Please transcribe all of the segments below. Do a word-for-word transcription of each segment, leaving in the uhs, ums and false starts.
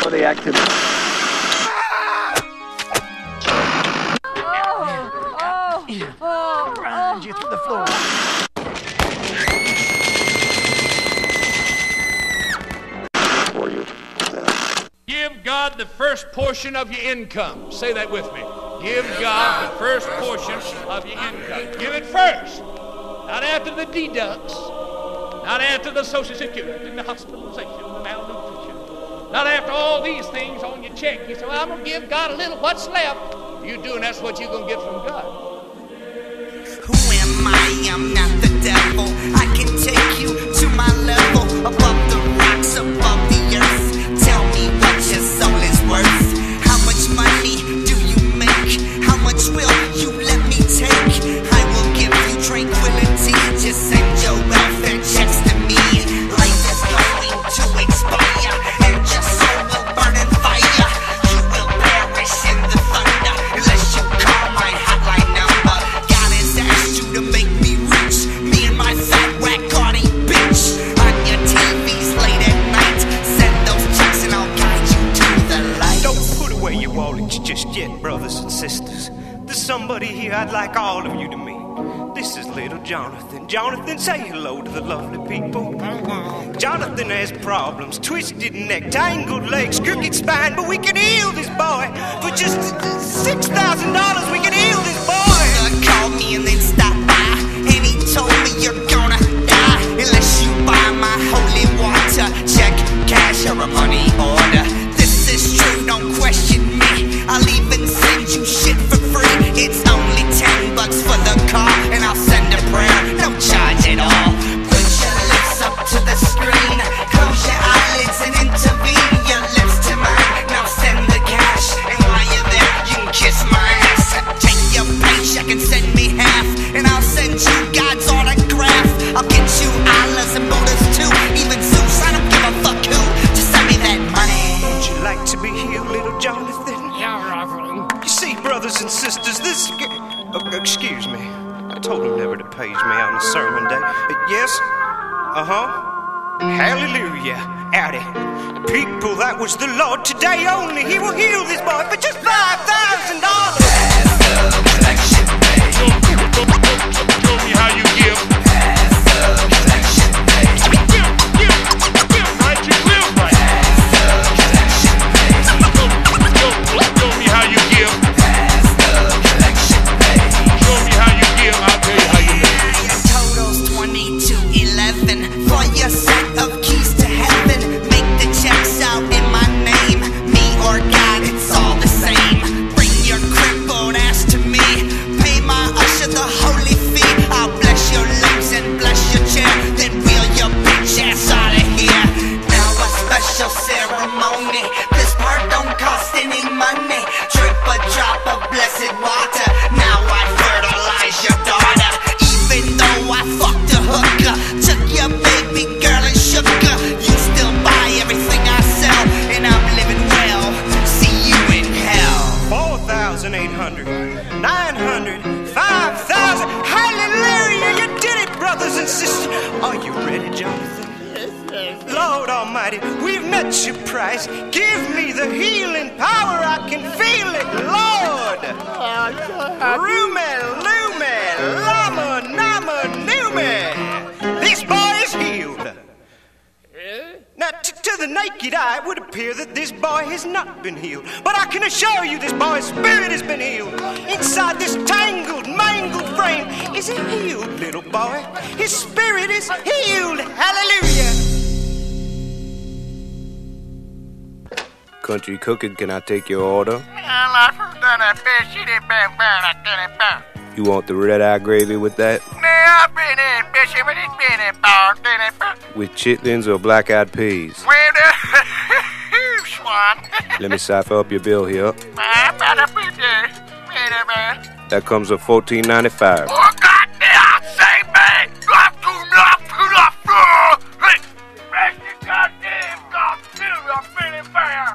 for the activity. Oh, oh, oh, Grind you to the floor. For you. Give God the first portion of your income. Say that with me. Give God the first portion of your income. Give it first. Not after the deducts. Not after the Social Security, the hospitalization, the malnutrition. Not after all these things on your check. You say, well, I'm going to give God a little. What's left? You do, and that's what you're going to get from God. Who am I? I'm not the devil. I can take you to my level. Above the rocks, above the earth. Tell me what your soul is worth. How much money do you make? How much will you let me take? I will give you tranquility. Just send your welfare checks to me. Life is going to expire, and your soul will burn in fire. You will perish in the thunder unless you call my hotline number. God has asked you to make me rich. Me and my fat whack Cardi bitch. On your T Vs late at night. Send those checks and I'll guide you to the light. Don't put away your wallets just yet, brothers and sisters. There's somebody here I'd like all of you to meet. This is little Jonathan. Jonathan, say hello to the lovely people. Jonathan has problems, twisted neck, tangled legs, crooked spine, but we can heal this boy. For just six thousand dollars, we can heal this boy. God called me and then stopped by, and he told me you're gonna die unless you buy my holy water. Check, cash, or a money order. This is true, don't question me. I'll even send you shit for free. It's only ten bucks for the car, and I'll send a prayer, no charge at all. Put your lips up to the screen, close your eyelids and intervene. Your lips to mine, now send the cash, and while you're there, you can kiss my ass. Take your paycheck and send me half, and I'll send you God's autograph. I'll get you Allahs and Buddhas too, even Zeus, I don't give a fuck who. Just send me that money. Would you like to be healed, little Jonathan? You see, brothers and sisters, this... Oh, excuse me. I told him never to page me on a sermon day. Uh, yes? Uh-huh. Hallelujah. Howdy. People, that was the Lord. Today only, he will heal this boy for just five thousand dollars. Show me how you give. This part don't cost any money. Drip a drop of blessed water. Now I fertilize your daughter. Even though I fucked a hooker, took your baby girl and shook her, you still buy everything I sell, and I'm living well. See you in hell. Four thousand eight hundred, nine hundred, five thousand. Hallelujah! You did it, brothers and sisters. Are you ready, Jonathan? Lord Almighty, we've met your price. Give me the healing power, I can feel it, Lord. Rume, lume, lama, nama, nume. This boy is healed. Now, t to the naked eye, it would appear that this boy has not been healed. But I can assure you this boy's spirit has been healed. Inside this tangled, mangled frame, is he healed, little boy? His spirit is healed. Hallelujah. Country Cooking, can I take your order? You want the red-eye gravy with that? With chitlins or black-eyed peas? Let me cipher up your bill here. That comes at fourteen ninety-five. Oh, goddamn, save me! Do not put up Hey, rest your goddamn God, I'm feeling fair.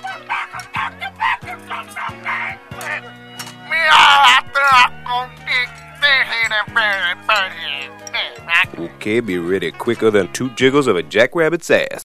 Me all after I'm gonna dig this in Okay, be ready quicker than two jiggles of a jackrabbit's ass.